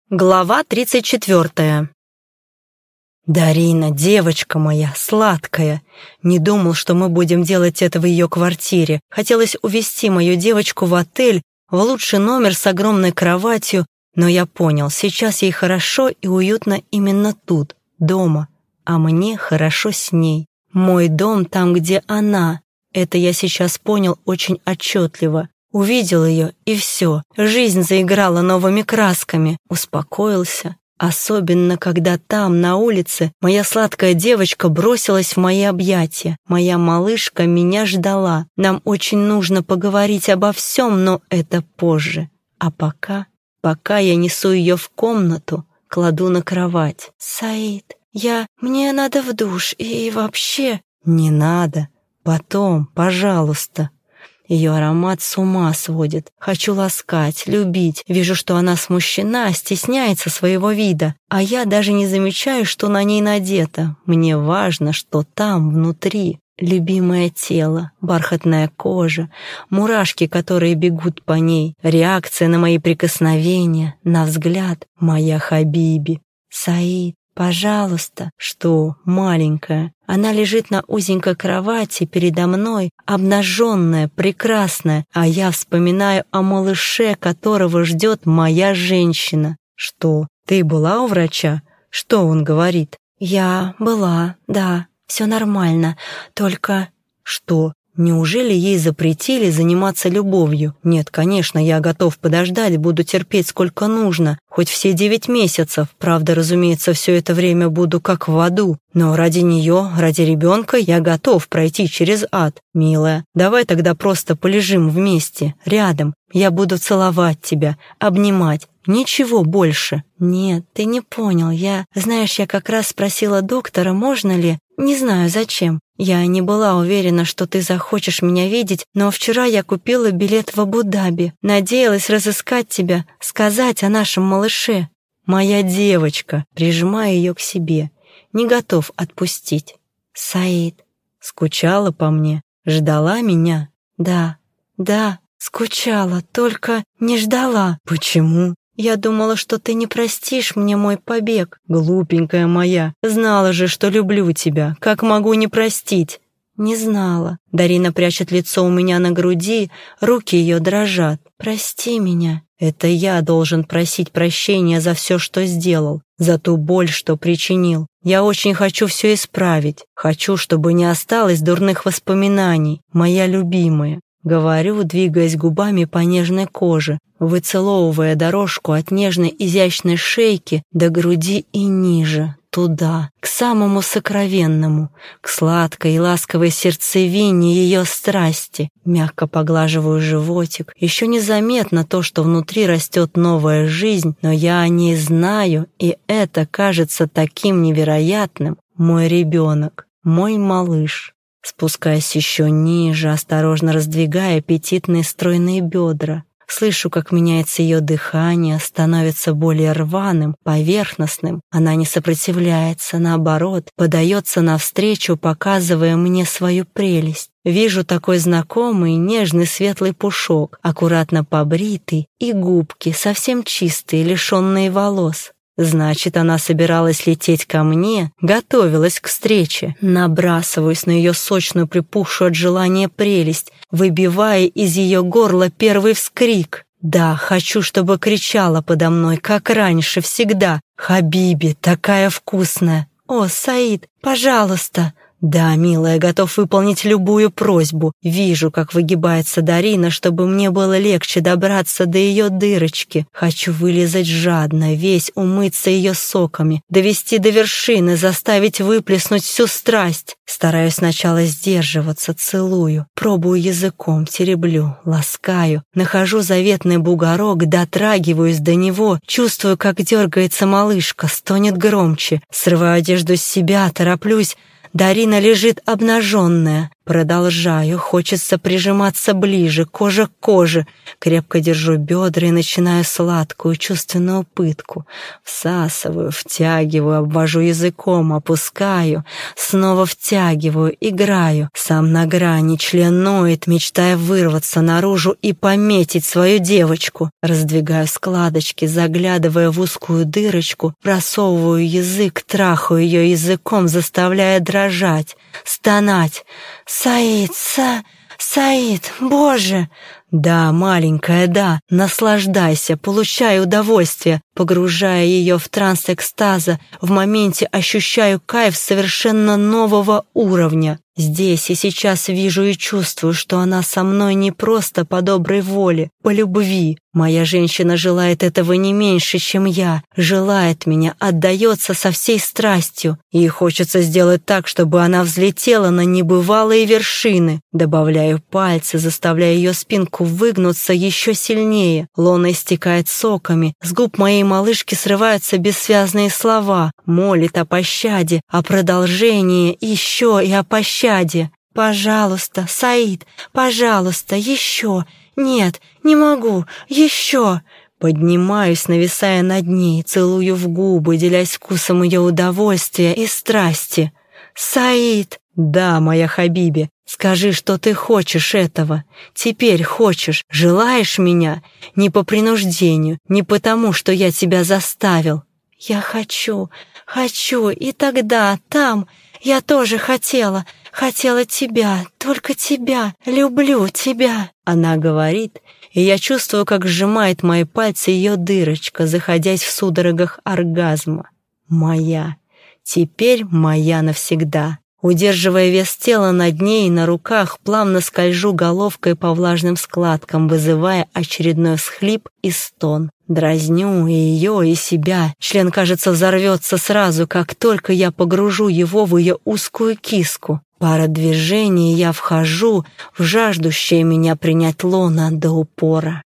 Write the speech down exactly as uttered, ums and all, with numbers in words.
Глава тридцать четвёртая. «Дарина, девочка моя, сладкая. Не думал, что мы будем делать это в ее квартире. Хотелось увезти мою девочку в отель, в лучший номер с огромной кроватью, но я понял, сейчас ей хорошо и уютно именно тут, дома, а мне хорошо с ней. Мой дом там, где она. Это я сейчас понял очень отчетливо. Увидел ее, и все. Жизнь заиграла новыми красками. Успокоился. Особенно, когда там, на улице, моя сладкая девочка бросилась в мои объятия. Моя малышка меня ждала. Нам очень нужно поговорить обо всем, но это позже. А пока, пока я несу ее в комнату, кладу на кровать. «Саид, я... мне надо в душ, и вообще...» «Не надо. Потом, пожалуйста». Ее аромат с ума сводит. Хочу ласкать, любить. Вижу, что она смущена, стесняется своего вида. А я даже не замечаю, что на ней надето. Мне важно, что там, внутри. Любимое тело, бархатная кожа, мурашки, которые бегут по ней, реакция на мои прикосновения, на взгляд. Моя Хабиби. «Саид, пожалуйста». «Что, маленькая?» Она лежит на узенькой кровати передо мной, обнаженная, прекрасная, а я вспоминаю о малыше, которого ждет моя женщина. «Что, ты была у врача? Что он говорит?» «Я была, да, все нормально, только...» «Что? Неужели ей запретили заниматься любовью? Нет, конечно, я готов подождать, буду терпеть сколько нужно, хоть все девять месяцев. Правда, разумеется, все это время буду как в аду. Но ради нее, ради ребенка я готов пройти через ад. Милая, давай тогда просто полежим вместе, рядом. Я буду целовать тебя, обнимать. Ничего больше». «Нет, ты не понял. Я... Знаешь, я как раз спросила доктора, можно ли... Не знаю, зачем. Я не была уверена, что ты захочешь меня видеть, но вчера я купила билет в Абу-Даби. Надеялась разыскать тебя, сказать о нашем малыше». «Моя девочка», прижимаю ее к себе. Не готов отпустить. «Саид, скучала по мне? Ждала меня?» «Да, да, скучала, только не ждала». «Почему?» «Я думала, что ты не простишь мне мой побег». «Глупенькая моя, знала же, что люблю тебя. Как могу не простить?» «Не знала». Дарина прячет лицо у меня на груди, руки ее дрожат. «Прости меня». «Это я должен просить прощения за все, что сделал, за ту боль, что причинил. Я очень хочу все исправить. Хочу, чтобы не осталось дурных воспоминаний, моя любимая». Говорю, двигаясь губами по нежной коже, выцеловывая дорожку от нежной изящной шейки до груди и ниже, туда, к самому сокровенному, к сладкой и ласковой сердцевине ее страсти. Мягко поглаживаю животик. Еще незаметно то, что внутри растет новая жизнь, но я о ней знаю, и это кажется таким невероятным. Мой ребенок, мой малыш. Спускаясь еще ниже, осторожно раздвигая аппетитные стройные бедра. Слышу, как меняется ее дыхание, становится более рваным, поверхностным. Она не сопротивляется, наоборот, подается навстречу, показывая мне свою прелесть. Вижу такой знакомый нежный светлый пушок, аккуратно побритый, и губки, совсем чистые, лишенные волос. Значит, она собиралась лететь ко мне, готовилась к встрече. Набрасываюсь на ее сочную, припухшую от желания прелесть, выбивая из ее горла первый вскрик. Да, хочу, чтобы кричала подо мной, как раньше, всегда. «Хабиби, такая вкусная!» «О, Саид, пожалуйста!» «Да, милая, готов выполнить любую просьбу. Вижу, как выгибается Дарина, чтобы мне было легче добраться до ее дырочки. Хочу вылизать жадно, весь умыться ее соками, довести до вершины, заставить выплеснуть всю страсть. Стараюсь сначала сдерживаться, целую, пробую языком, тереблю, ласкаю, нахожу заветный бугорок, дотрагиваюсь до него, чувствую, как дергается малышка, стонет громче, срываю одежду с себя, тороплюсь. Дарина лежит обнаженная, Продолжаю, хочется прижиматься ближе, кожа к коже. Крепко держу бедра и начинаю сладкую чувственную пытку. Всасываю, втягиваю, обвожу языком, опускаю. Снова втягиваю, играю. Сам на грани, член ноет, мечтая вырваться наружу и пометить свою девочку. Раздвигаю складочки, заглядывая в узкую дырочку, просовываю язык, трахаю ее языком, заставляя дрожать, стонать. «Саид, Са... Саид, Боже!» «Да, маленькая, да, наслаждайся, получай удовольствие». Погружая ее в транс экстаза, в моменте ощущаю кайф совершенно нового уровня. Здесь и сейчас вижу и чувствую, что она со мной не просто по доброй воле, по любви. Моя женщина желает этого не меньше, чем я, желает меня, отдается со всей страстью. И хочется сделать так, чтобы она взлетела на небывалые вершины. Добавляю пальцы, заставляя ее спинку выгнуться еще сильнее. Лона истекает соками, с губ моей малышки срываются бессвязные слова, молит о пощаде, о продолжении, еще и о пощаде. «Пожалуйста, Саид, пожалуйста, еще! Нет, не могу, еще!» Поднимаюсь, нависая над ней, целую в губы, делясь вкусом ее удовольствия и страсти. «Саид!» «Да, моя Хабиби, скажи, что ты хочешь этого. Теперь хочешь, желаешь меня? Не по принуждению, не потому, что я тебя заставил». «Я хочу, хочу, и тогда, там, я тоже хотела, хотела тебя, только тебя, люблю тебя». Она говорит, и я чувствую, как сжимает мои пальцы ее дырочка, заходясь в судорогах оргазма. Моя, теперь моя навсегда. Удерживая вес тела над ней, на руках плавно скольжу головкой по влажным складкам, вызывая очередной всхлип и стон. Дразню и ее, и себя. Член, кажется, взорвется сразу, как только я погружу его в ее узкую киску. Пара движений, я вхожу в жаждущее меня принять лоно до упора.